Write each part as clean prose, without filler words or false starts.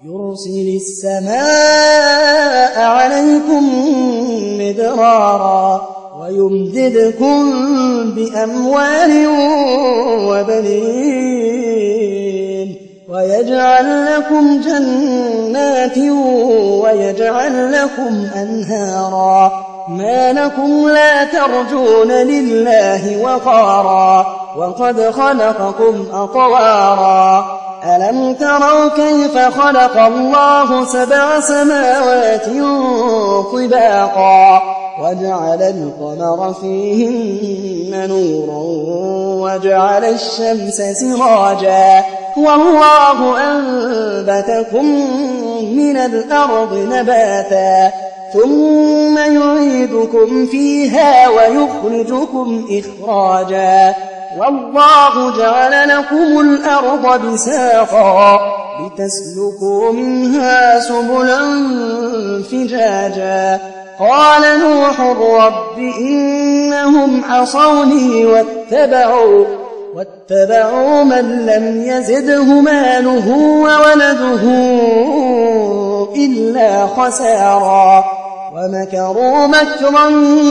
يرسل السماء عليكم مدرارا ويمددكم بأموال وبنين ويجعل لكم جنات ويجعل لكم أنهارا ما لكم لا ترجون لله وقارا وقد خلقكم أطوارا ألم تروا كيف خلق الله 7 سماوات طباقا وجعل القمر فيهن نورا وجعل الشمس سراجا والله أنبتكم من الأرض نباتا ثم يعيدكم فيها ويخرجكم إخراجا والله جعل لكم الأرض بساطا لتسلكوا منها سبلا فجاجا قال نوح رب إنهم عصوني واتبعوا من لم يزده ماله وولده إلا خسارا ومكروا مكرا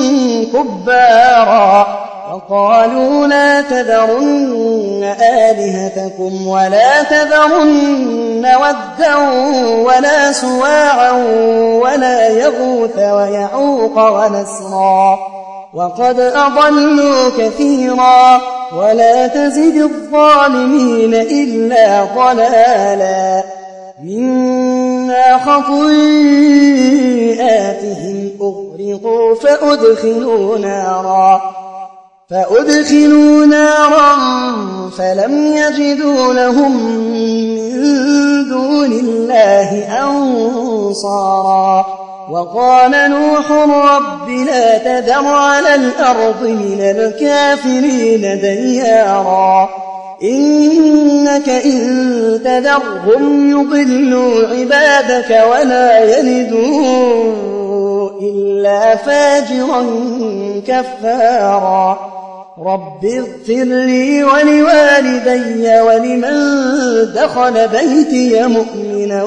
كبارا وقالوا لا تذرن آلهتكم ولا تذرن ودا ولا سواعا ولا يغوث ويعوق ونسرا وقد أضلوا كثيرا ولا تزد الظالمين إلا ضلالا مما خطيئاتهم أغرقوا فأدخلوا نارا فلم يجدوا لهم من دون الله أنصارا وقال نوح رب لا تذر على الأرض من الكافرين ديارا إنك إن تذرهم يضلوا عبادك ولا يلدوا إلا فاجرا كفارا رب اغفر لي ولوالدي ولمن دخل بيتي مؤمنا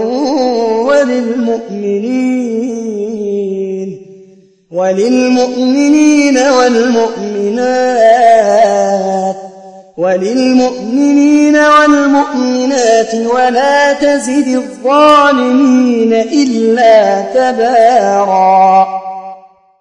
وللمؤمنين والمؤمنات ولا تزد الظالمين إلا تبارا